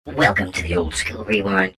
Welcome to the Old School Rewind.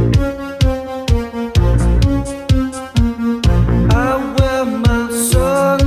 I wear my soul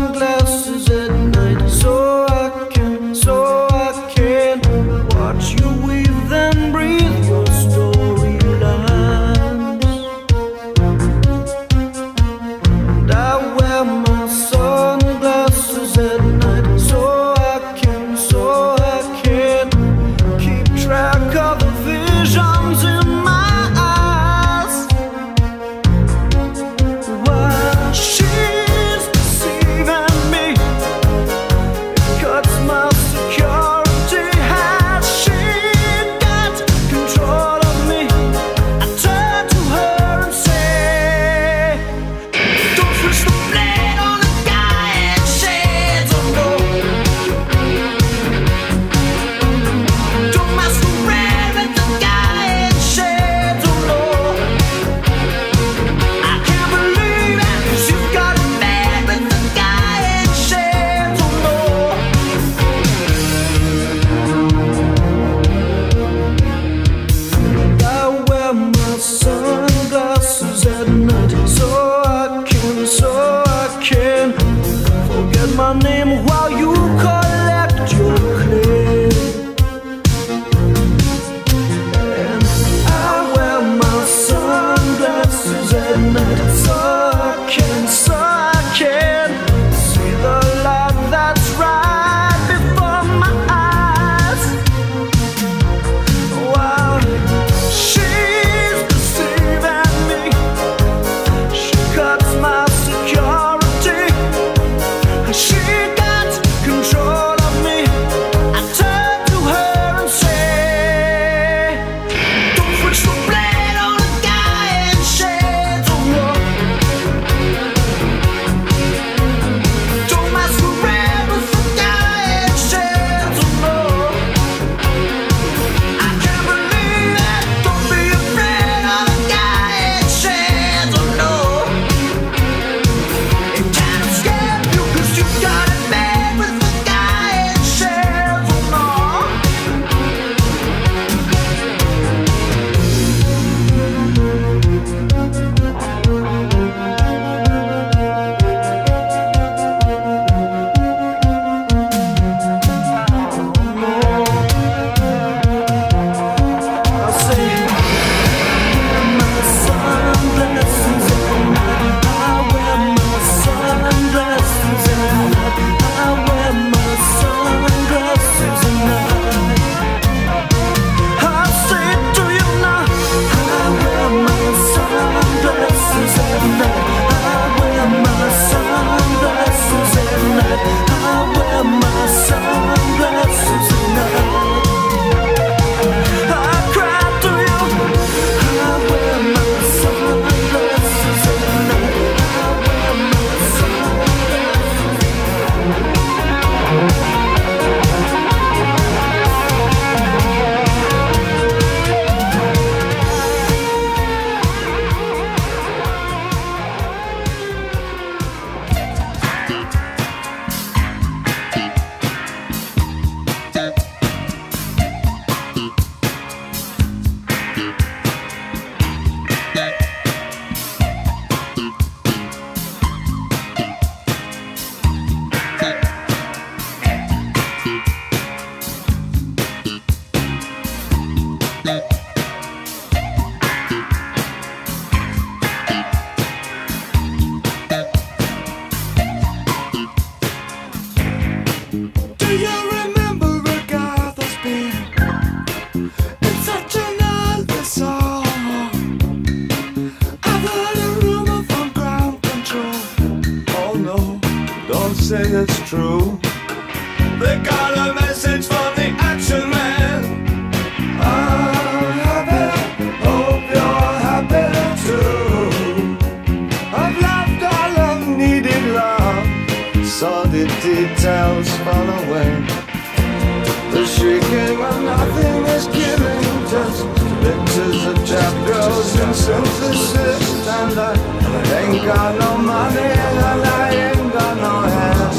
don't say it's true. They got a message from the action man. I'm happy, hope you're happy too. I've loved all I've needed love, saw the details fall away. The shrieking of nothing is killing, just pictures of chapters and synthesis. And I ain't got no money and I ain't got no hands,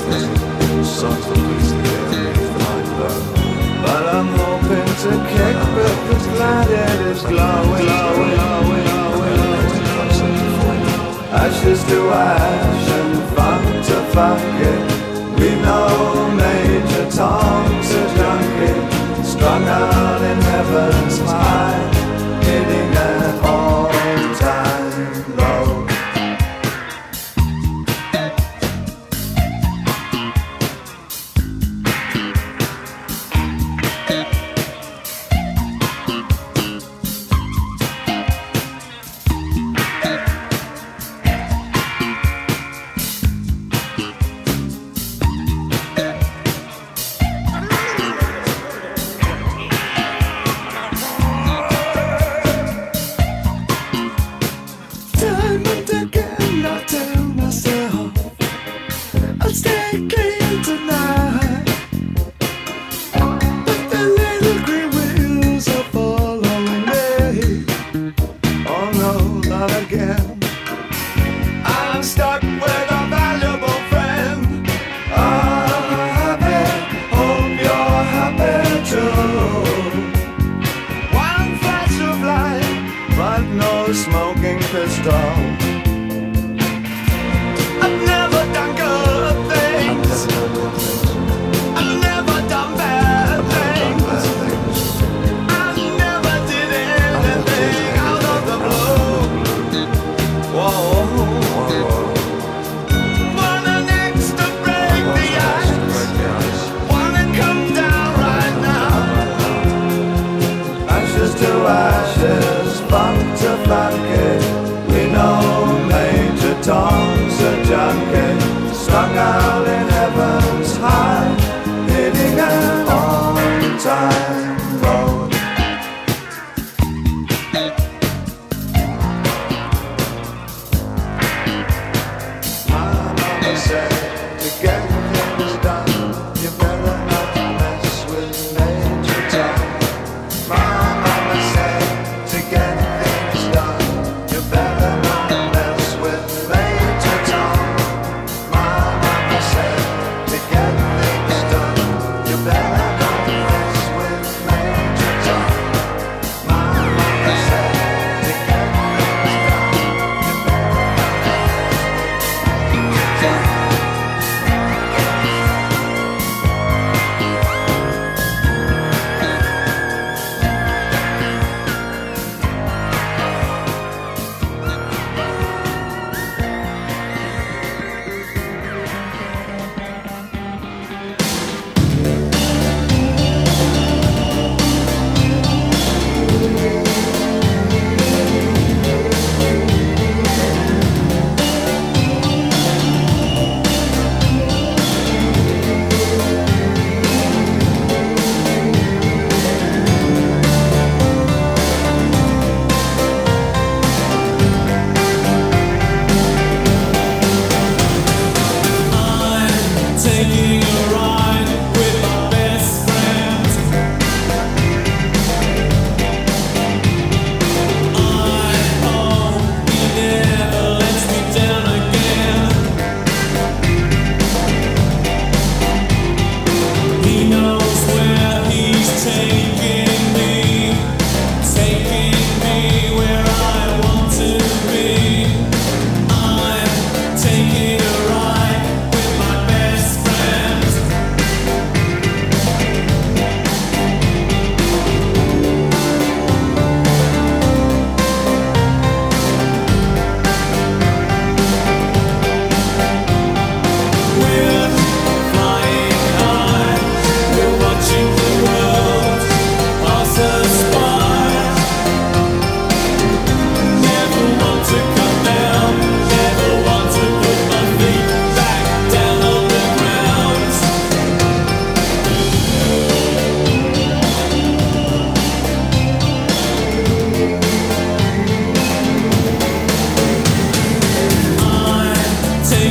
but I'm hoping to kick because glad it is glowing. Ashes to ash and funk to funk it. We know Major Tom's a junkie, strung out in heaven's high, hitting an all-time low.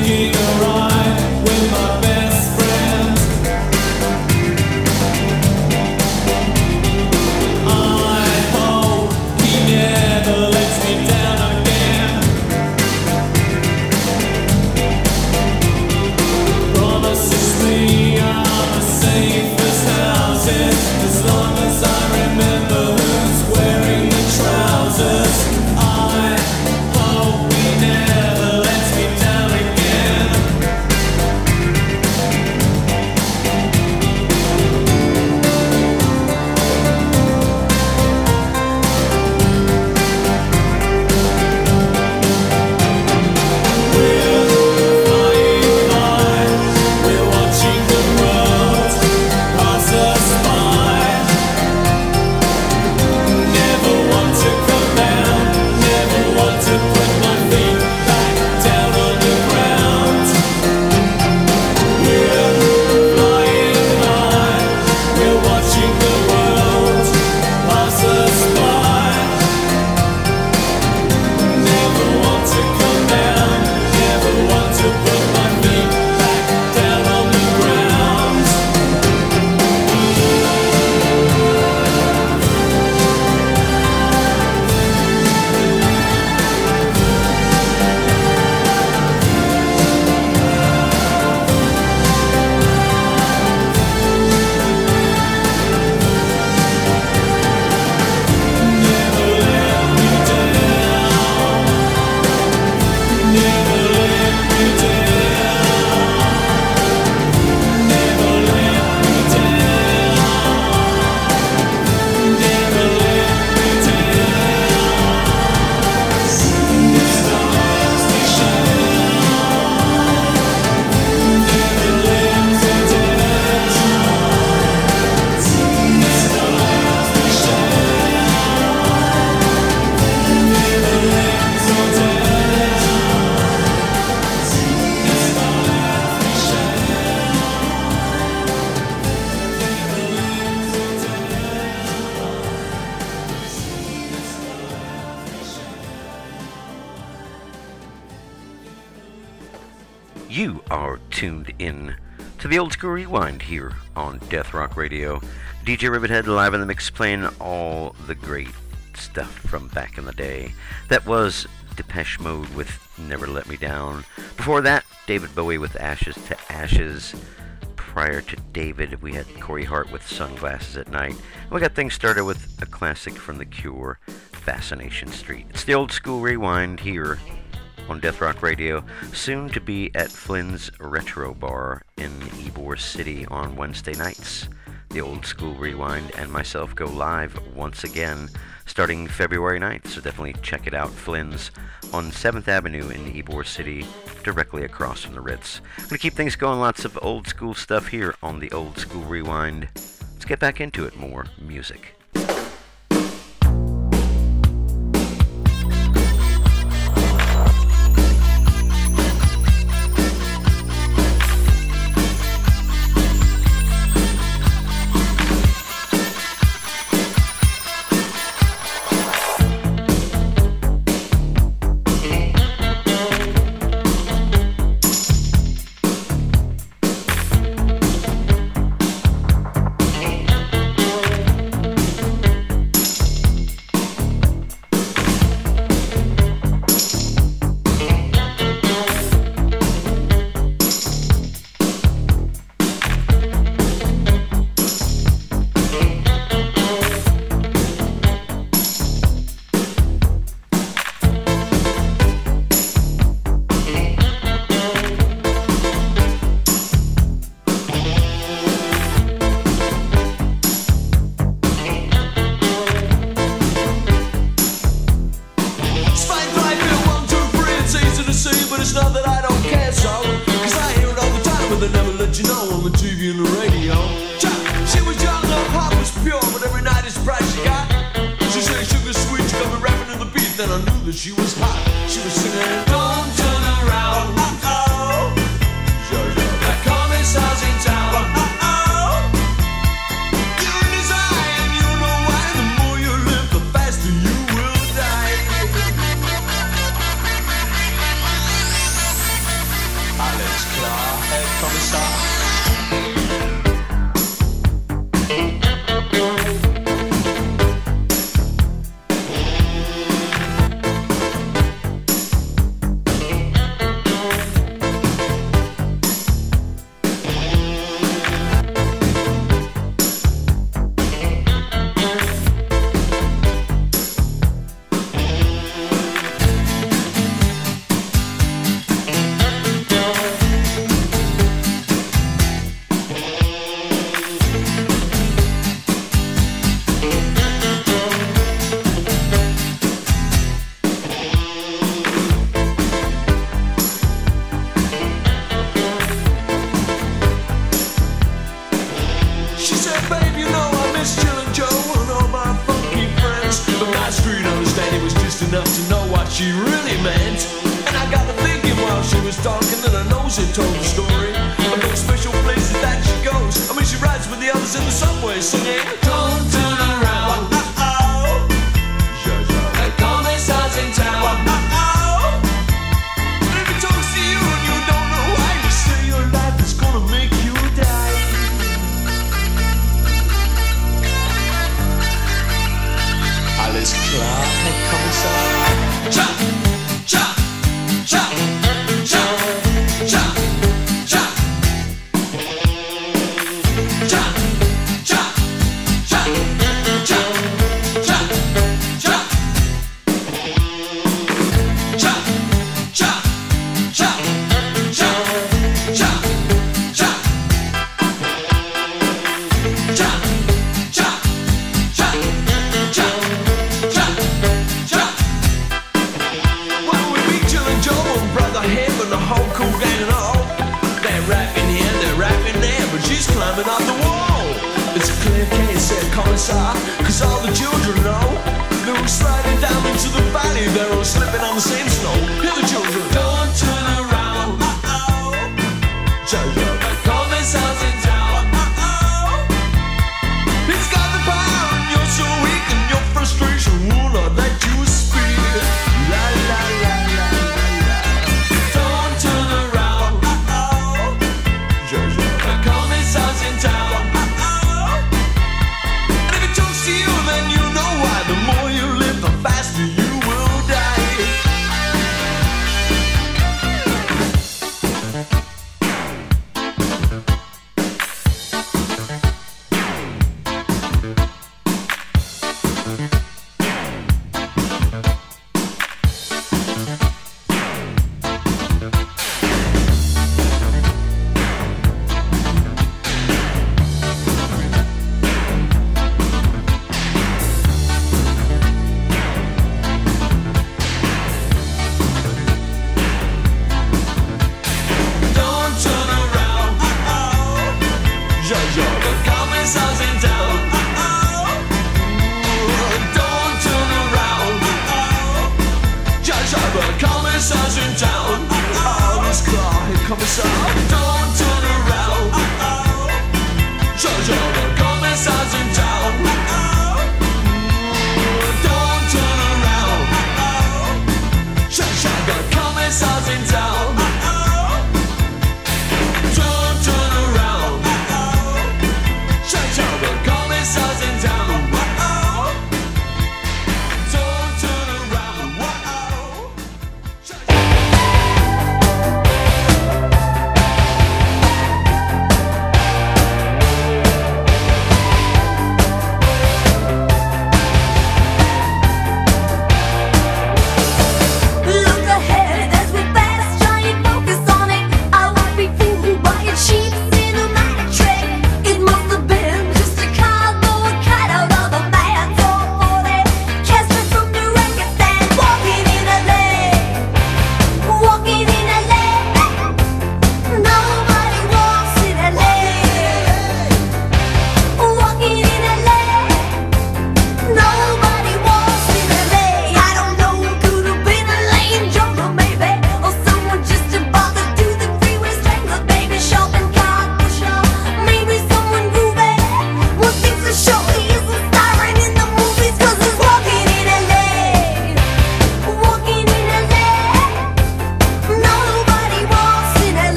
You are tuned in to the Old School Rewind here on Death Rock Radio. DJ Rivethead live in the mix, playing all the great stuff from back in the day. That was Depeche Mode with Never Let Me Down. Before that, David Bowie with Ashes to Ashes. Prior to David, we had Corey Hart with Sunglasses at Night. And we got things started with a classic from The Cure, Fascination Street. It's the Old School Rewind here on Death Rock Radio, soon to be at Flynn's Retro Bar in Ybor City on Wednesday nights. The Old School Rewind and myself go live once again starting February 9th, so definitely check it out. Flynn's on 7th Avenue in Ybor City, directly across from the Ritz. I'm going to keep things going, lots of old school stuff here on the Old School Rewind. Let's get back into it, more music. Alles klar, Herr Kommissar.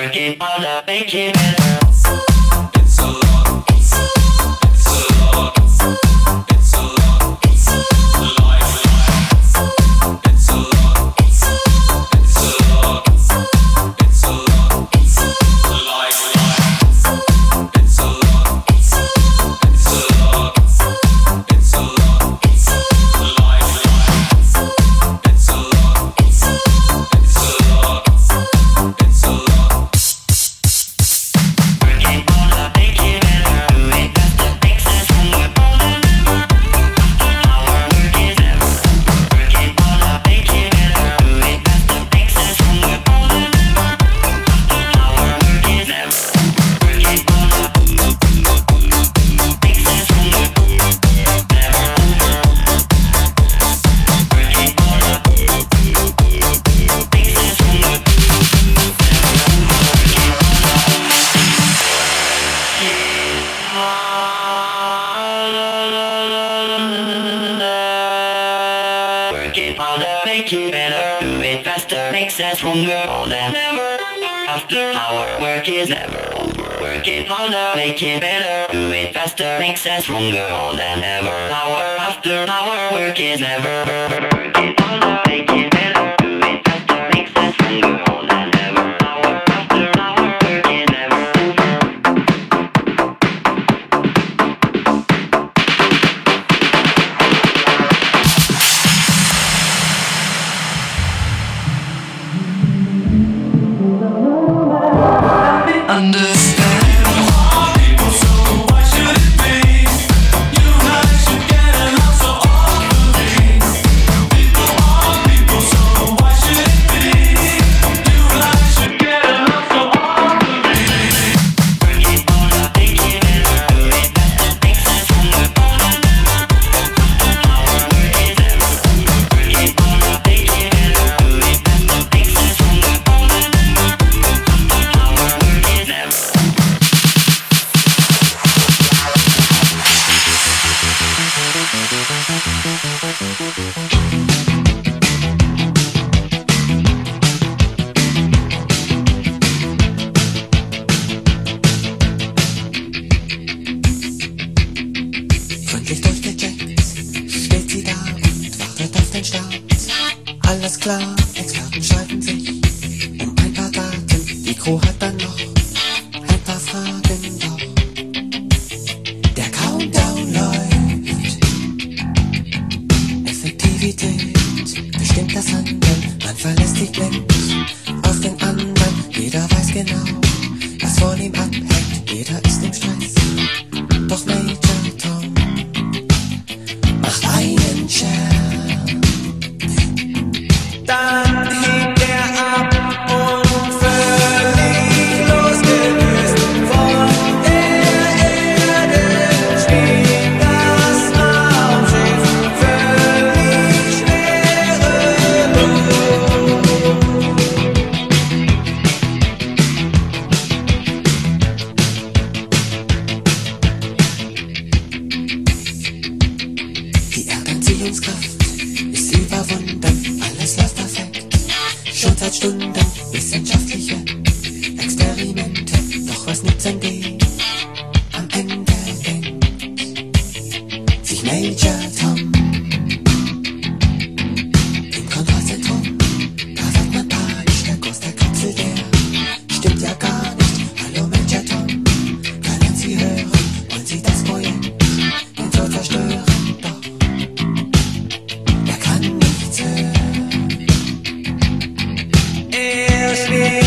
Er schlägt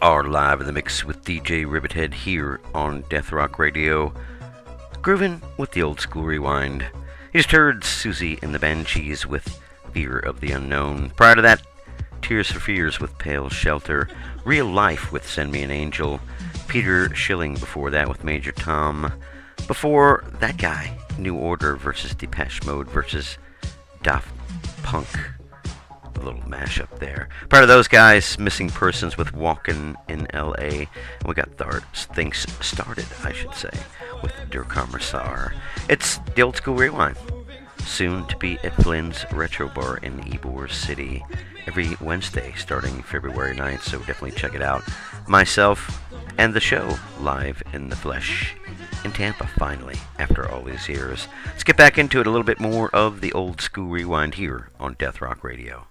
are live in the mix with DJ Rivethead here on Death Rock Radio, grooving with the old school rewind. You just heard Susie and the Banshees with Fear of the Unknown. Prior to that, Tears for Fears with Pale Shelter, Real Life with Send Me an Angel, Peter Schilling before that with Major Tom. Before that guy, New Order versus Depeche Mode versus Daft Punk. A little mashup there. Part of those guys, Missing Persons with Walkin' in L.A. And we got things started, I should say, with Der Kommissar. It's the Old School Rewind. Soon to be at Flynn's Retro Bar in Ybor City every Wednesday starting February 9th, so definitely check it out. Myself and the show live in the flesh in Tampa, finally, after all these years. Let's get back into it, a little bit more of the Old School Rewind here on Death Rock Radio.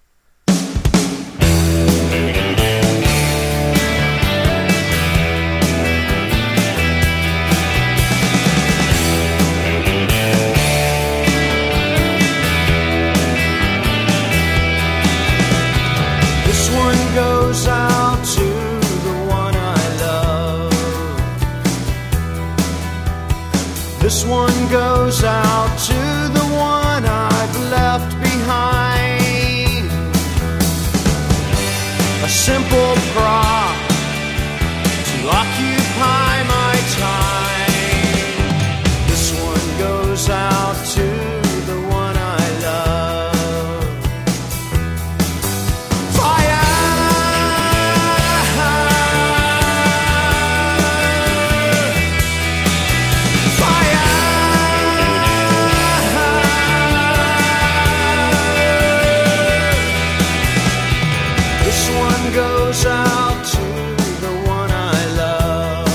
This one goes out to the one I love. This one goes out to the one I've left behind. A simple prop to occupy my time. This one goes out to the one I love. Fire! Fire! This one goes out to the one I love.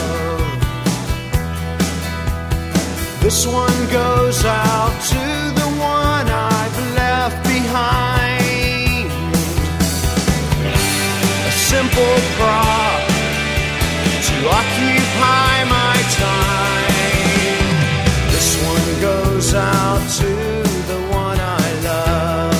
This one goes out to the one I've left behind. A simple prop to occupy my time. This one goes out to the one I love.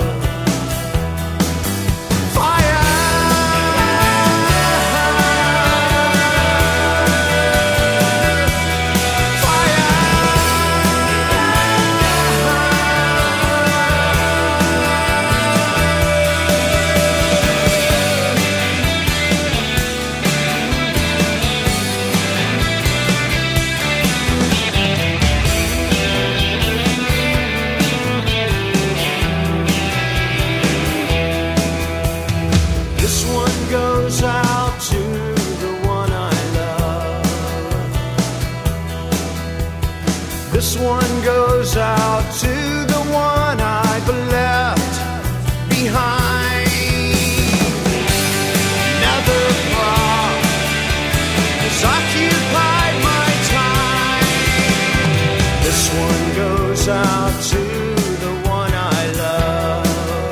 This one goes out to the one I love. This one goes out to the one I've left behind. Another prop has occupied my time. This one goes out to the one I love.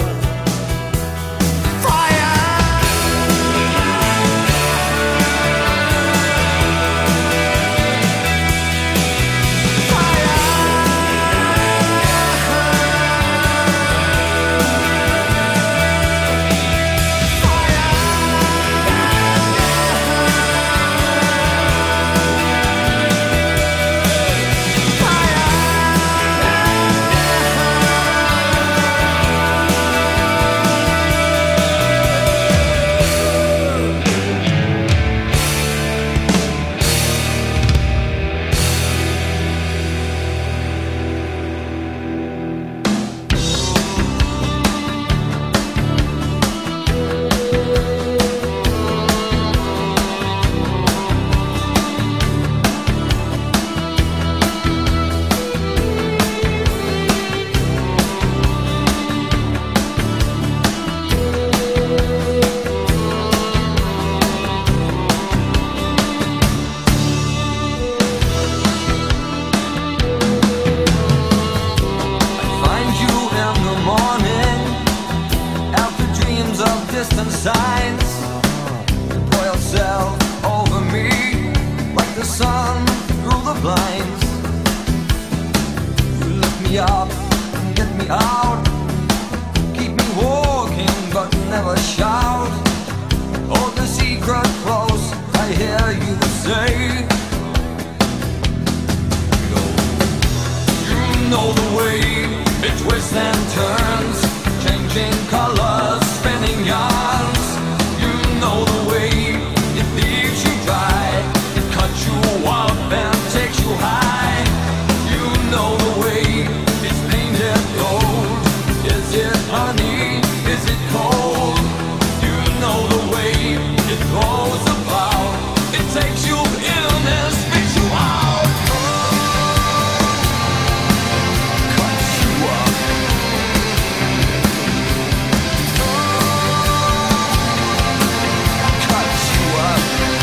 Distant signs, you pour yourself over me like the sun through the blinds. You lift me up and get me out, keep me walking but never shout. Hold the secret close. hear you say. You know the way it twists and turns, changing colors, spinning yarns. You know the way it leaves you dry, it cuts you up and takes you high. You know the way it's painted gold. Is it honey? Is it cold? You know the way it goes about. It takes you in and spits you out. Cuts you up. Cuts you up.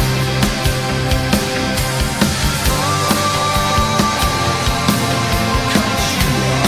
Cuts you up.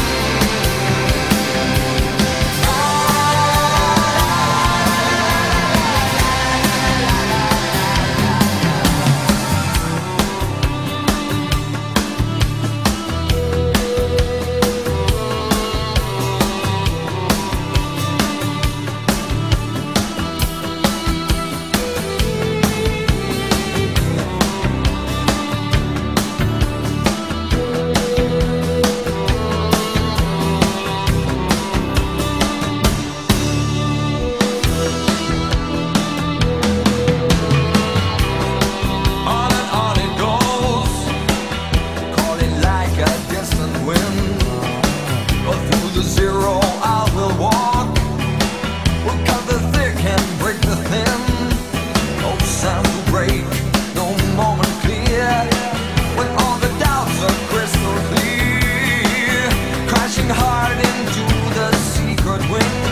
On it goes, caught it like a distant wind. Go through the zero, I will walk. We'll cut the thick and break the thin. No sound to break, no moment clear. When all the doubts are crystal clear, crashing hard into the secret wind.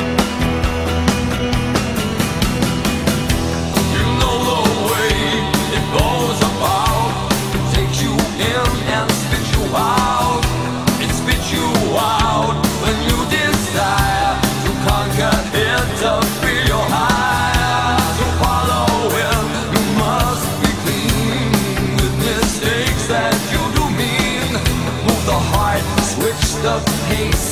You know the way it goes about. It takes you in and spits you out. It spits you out when you desire to conquer it, to feel your high. To follow it, you must be clean with mistakes that you do mean. Move the heart, switch the pace.